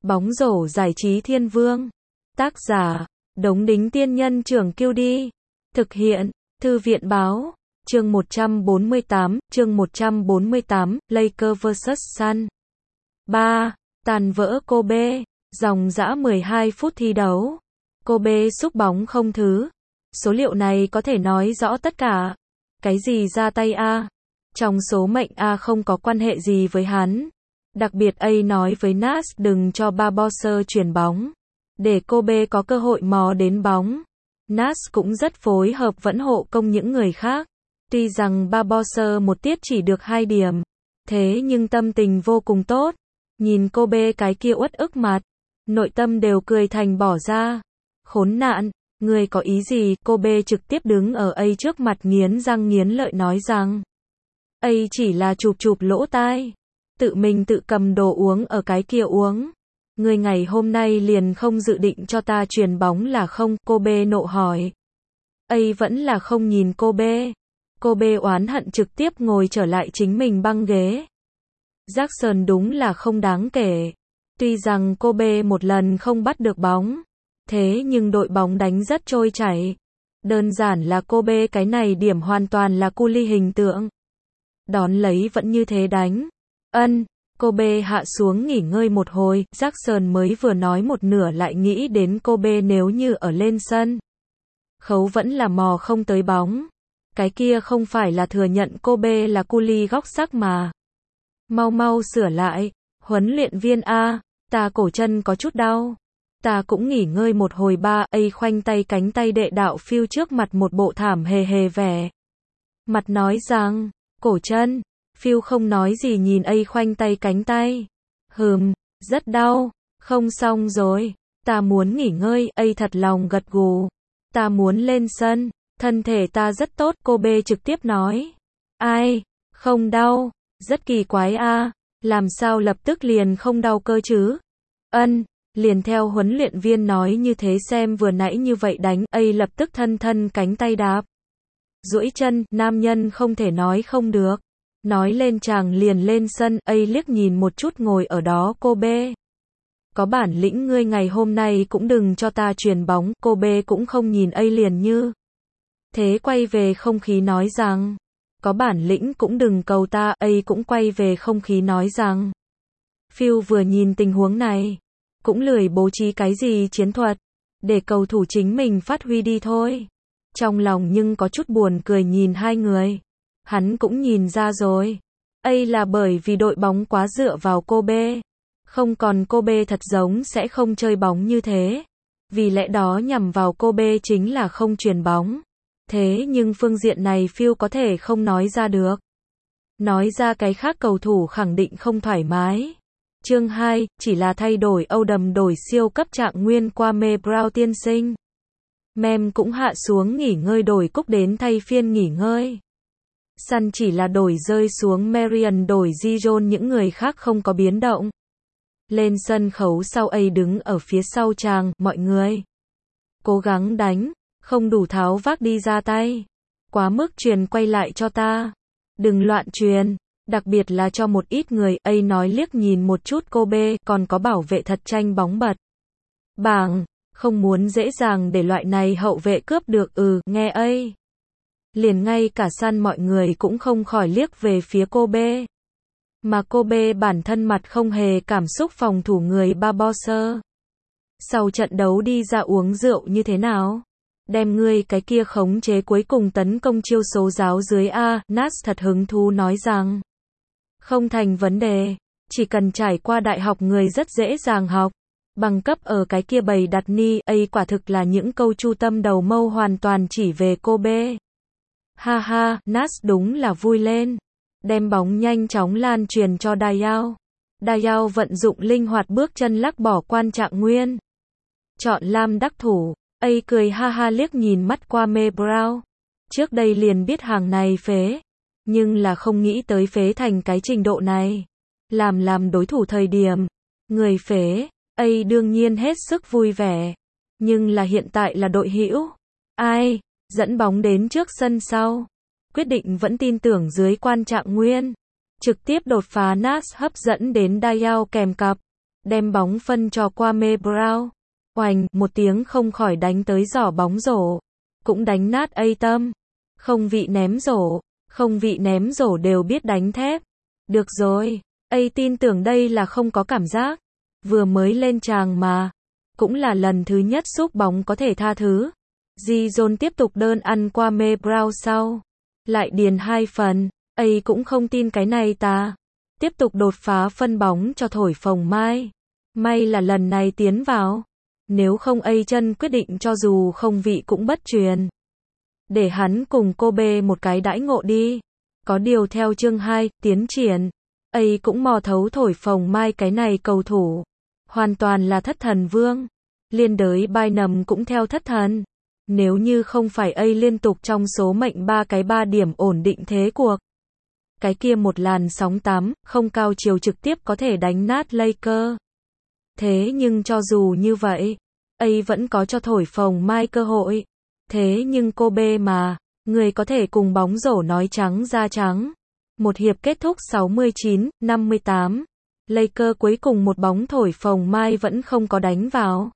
Bóng rổ giải trí thiên vương. Tác giả, Đống Đính Tiên Nhân Trưởng Kiêu Đi. Thực hiện, Thư viện Báo. Chương 148, Lakers vs Sun. 3. Tàn vỡ Kobe. Dòng dã 12 phút thi đấu. Kobe xúc bóng không thứ. Số liệu này có thể nói rõ tất cả. Cái gì ra tay A? Trong số mệnh A không có quan hệ gì với hắn. Đặc biệt A nói với Nas đừng cho Barbosa chuyển bóng, để Kobe có cơ hội mò đến bóng. Nas cũng rất phối hợp vẫn hộ công những người khác. Tuy rằng Barbosa một tiết chỉ được 2 điểm, thế nhưng tâm tình vô cùng tốt. Nhìn Kobe cái kia uất ức mặt, nội tâm đều cười thành bỏ ra. Khốn nạn, người có ý gì? Kobe trực tiếp đứng ở A trước mặt nghiến răng nghiến lợi nói rằng A chỉ là chụp chụp lỗ tai, tự mình tự cầm đồ uống ở cái kia uống. Người ngày hôm nay liền không dự định cho ta chuyền bóng là không? Kobe nộ hỏi. A vẫn là không nhìn Kobe. Kobe oán hận trực tiếp ngồi trở lại chính mình băng ghế. Jackson đúng là không đáng kể. Tuy rằng Kobe một lần không bắt được bóng, thế nhưng đội bóng đánh rất trôi chảy. Đơn giản là Kobe cái này điểm hoàn toàn là cu li hình tượng. Đón lấy vẫn như thế đánh. Kobe hạ xuống nghỉ ngơi một hồi, Jackson mới vừa nói một nửa lại nghĩ đến Kobe nếu như ở lên sân. Khấu vẫn là mò không tới bóng. Cái kia không phải là thừa nhận Kobe là cu li góc sắc mà. Mau mau sửa lại, huấn luyện viên A, ta cổ chân có chút đau. Ta cũng nghỉ ngơi một hồi ba. A khoanh tay cánh tay đệ đạo Phil trước mặt một bộ thảm hề hề vẻ mặt nói rằng, cổ chân. Phil không nói gì nhìn A khoanh tay cánh tay. Rất đau. Không xong rồi. Ta muốn nghỉ ngơi. A thật lòng gật gù. Ta muốn lên sân. Thân thể ta rất tốt. Kobe trực tiếp nói. Ai? Không đau. Rất kỳ quái a. Làm sao lập tức liền không đau cơ chứ? Liền theo huấn luyện viên nói như thế xem vừa nãy như vậy đánh. A lập tức thân cánh tay đạp. Duỗi chân, nam nhân không thể nói không được. Nói lên chàng liền lên sân. A liếc nhìn một chút ngồi ở đó Kobe. Có bản lĩnh ngươi ngày hôm nay cũng đừng cho ta chuyền bóng. Kobe cũng không nhìn A liền như thế quay về không khí nói rằng, có bản lĩnh cũng đừng cầu ta. A cũng quay về không khí nói rằng. Phil vừa nhìn tình huống này, cũng lười bố trí cái gì chiến thuật, để cầu thủ chính mình phát huy đi thôi. Trong lòng nhưng có chút buồn cười nhìn hai người. Hắn cũng nhìn ra rồi. A là bởi vì đội bóng quá dựa vào Kobe. Không còn Kobe thật giống sẽ không chơi bóng như thế. Vì lẽ đó nhằm vào Kobe chính là không chuyền bóng. Thế nhưng phương diện này Phil có thể không nói ra được. Nói ra cái khác cầu thủ khẳng định không thoải mái. Chương 2, chỉ là thay đổi Âu đầm đổi siêu cấp trạng nguyên qua Mê Brown tiên sinh. Mem cũng hạ xuống nghỉ ngơi đổi cúc đến thay phiên nghỉ ngơi. Sun chỉ là đổi rơi xuống Marion đổi Gijon những người khác không có biến động. Lên sân khấu sau A đứng ở phía sau chàng, mọi người. Cố gắng đánh, không đủ tháo vác đi ra tay. Quá mức truyền quay lại cho ta. Đừng loạn truyền, đặc biệt là cho một ít người. A nói liếc nhìn một chút Kobe, còn có bảo vệ thật tranh bóng bật. Bảng, không muốn dễ dàng để loại này hậu vệ cướp được. Nghe A. Liền ngay cả Sun mọi người cũng không khỏi liếc về phía Kobe. Mà Kobe bản thân mặt không hề cảm xúc phòng thủ người Barbosa. Sau trận đấu đi ra uống rượu như thế nào? Đem ngươi cái kia khống chế cuối cùng tấn công chiêu số giáo dưới A. Nas thật hứng thú nói rằng. Không thành vấn đề. Chỉ cần trải qua đại học người rất dễ dàng học. Bằng cấp ở cái kia bày đặt ni. A quả thực là những câu chu tâm đầu mâu hoàn toàn chỉ về Kobe. Ha ha, Nas đúng là vui lên. Đem bóng nhanh chóng lan truyền cho Dayao. Dayao vận dụng linh hoạt bước chân lắc bỏ quan trạng nguyên. Chọn lam đắc thủ. A cười ha ha liếc nhìn mắt qua Mê Brown. Trước đây liền biết hàng này phế. Nhưng là không nghĩ tới phế thành cái trình độ này. Làm đối thủ thời điểm. Người phế. A đương nhiên hết sức vui vẻ. Nhưng là hiện tại là đội hữu. Ai? Dẫn bóng đến trước sân sau. Quyết định vẫn tin tưởng dưới quan trạng nguyên. Trực tiếp đột phá Nas hấp dẫn đến Dayao kèm cặp. đem bóng phân cho Kwame Brown. Oành, một tiếng không khỏi đánh tới giỏ bóng rổ. Cũng đánh nát Tâm. Không vị ném rổ đều biết đánh thép. Được rồi, tin tưởng đây là không có cảm giác. Vừa mới lên tràng mà. Cũng là lần thứ nhất xúc bóng có thể tha thứ. Gijon tiếp tục đơn ăn Kwame Brown sau. Lại điền 2 phần. Cũng không tin cái này ta. Tiếp tục đột phá phân bóng cho Thổi Phồng Mai. May là lần này tiến vào. Nếu không chân quyết định cho dù không vị cũng bất truyền. Để hắn cùng Kobe một cái đãi ngộ đi. Có điều theo chương 2, tiến triển. Cũng mò thấu Thổi Phồng Mai cái này cầu thủ. Hoàn toàn là thất thần vương. Liên đới Bynum cũng theo thất thần. Nếu như không phải liên tục trong số mệnh 3 điểm ổn định thế cuộc. Cái kia một làn sóng 8, không cao chiều trực tiếp có thể đánh nát Lakers. Thế nhưng cho dù như vậy, vẫn có cho Thổi Phồng Mai cơ hội. Thế nhưng Kobe mà, người có thể cùng bóng rổ nói trắng ra trắng. Một hiệp kết thúc 69-58. Lakers cuối cùng một bóng Thổi Phồng Mai vẫn không có đánh vào.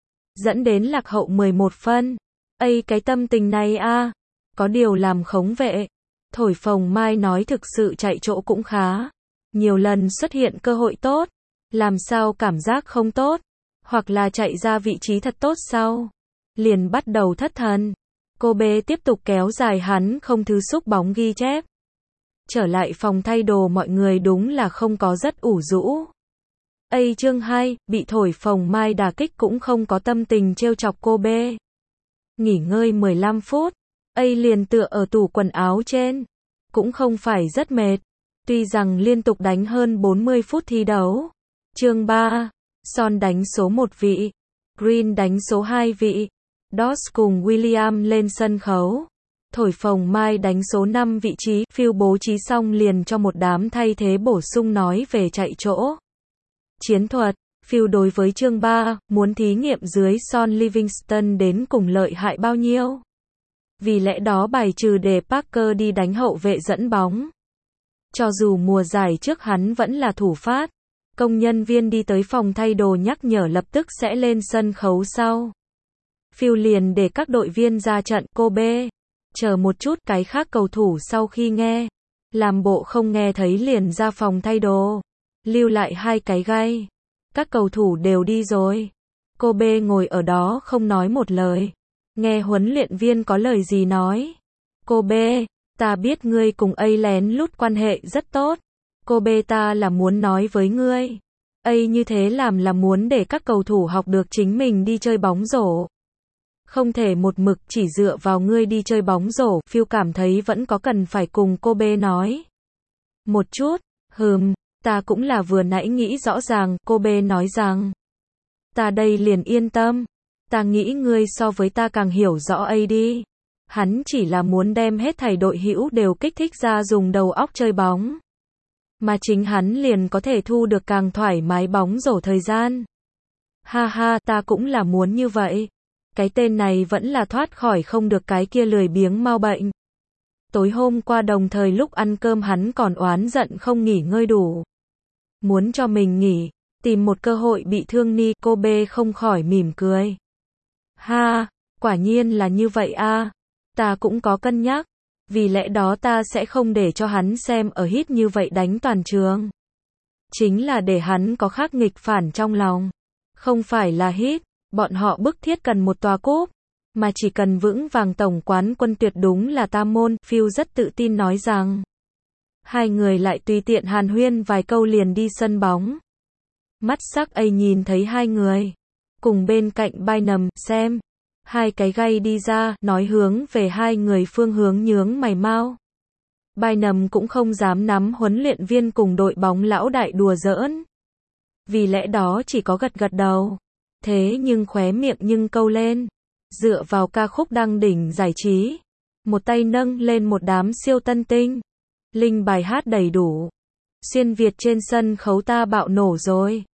Dẫn đến lạc hậu 11 phân. Cái tâm tình này có điều làm khống vệ. Thổi Phồng Mai nói thực sự chạy chỗ cũng khá. Nhiều lần xuất hiện cơ hội tốt. Làm sao cảm giác không tốt. Hoặc là chạy ra vị trí thật tốt sau. Liền bắt đầu thất thần. Kobe tiếp tục kéo dài hắn không thứ xúc bóng ghi chép. Trở lại phòng thay đồ mọi người đúng là không có rất ủ rũ. Chương 2, bị Thổi Phồng Mai đả kích cũng không có tâm tình trêu chọc Kobe. Nghỉ ngơi 15 phút. Liền tựa ở tủ quần áo trên. Cũng không phải rất mệt. Tuy rằng liên tục đánh hơn 40 phút thi đấu. Chương 3. Son đánh số 1 vị. Green đánh số 2 vị. Doss cùng William lên sân khấu. Thổi Phồng Mai đánh số 5 vị trí. Phil bố trí xong liền cho một đám thay thế bổ sung nói về chạy chỗ. Chiến thuật. Phil đối với chương 3, muốn thí nghiệm dưới Son Livingston đến cùng lợi hại bao nhiêu. Vì lẽ đó bài trừ để Parker đi đánh hậu vệ dẫn bóng. Cho dù mùa giải trước hắn vẫn là thủ phát. Công nhân viên đi tới phòng thay đồ nhắc nhở lập tức sẽ lên sân khấu sau. Phil liền để các đội viên ra trận. Kobe. Chờ một chút, cái khác cầu thủ sau khi nghe. Làm bộ không nghe thấy liền ra phòng thay đồ. Lưu lại 2 cái gai. Các cầu thủ đều đi rồi. Kobe ngồi ở đó không nói một lời. Nghe huấn luyện viên có lời gì nói. Kobe, ta biết ngươi cùng lén lút quan hệ rất tốt. Kobe, ta là muốn nói với ngươi. Như thế làm là muốn để các cầu thủ học được chính mình đi chơi bóng rổ. Không thể một mực chỉ dựa vào ngươi đi chơi bóng rổ. Phil cảm thấy vẫn có cần phải cùng Kobe nói. Một chút, ta cũng là vừa nãy nghĩ rõ ràng. Kobe nói rằng. Ta đây liền yên tâm. Ta nghĩ ngươi so với ta càng hiểu rõ đi. Hắn chỉ là muốn đem hết thảy đội hữu đều kích thích ra dùng đầu óc chơi bóng. Mà chính hắn liền có thể thu được càng thoải mái bóng rổ thời gian. Ha ha, ta cũng là muốn như vậy. Cái tên này vẫn là thoát khỏi không được cái kia lười biếng mau bệnh. Tối hôm qua đồng thời lúc ăn cơm hắn còn oán giận không nghỉ ngơi đủ. Muốn cho mình nghỉ, tìm một cơ hội bị thương ni. Kobe không khỏi mỉm cười. Ha, quả nhiên là như vậy ta cũng có cân nhắc. Vì lẽ đó ta sẽ không để cho hắn xem ở hit như vậy đánh toàn trường. Chính là để hắn có khác nghịch phản trong lòng. Không phải là hit, bọn họ bức thiết cần một tòa cúp. Mà chỉ cần vững vàng tổng quán quân tuyệt đúng là tam môn. Phil rất tự tin nói rằng. Hai người lại tùy tiện hàn huyên vài câu liền đi sân bóng. Mắt sắc nhìn thấy hai người. Cùng bên cạnh Bynum, xem. 2 cái gai đi ra, nói hướng về hai người phương hướng nhướng mày mau. Bynum cũng không dám nắm huấn luyện viên cùng đội bóng lão đại đùa giỡn. Vì lẽ đó chỉ có gật gật đầu. Thế nhưng khóe miệng nhưng câu lên. Dựa vào ca khúc đăng đỉnh giải trí. Một tay nâng lên một đám siêu tân tinh. Linh bài hát đầy đủ. Xuyên Việt trên sân khấu ta bạo nổ rồi.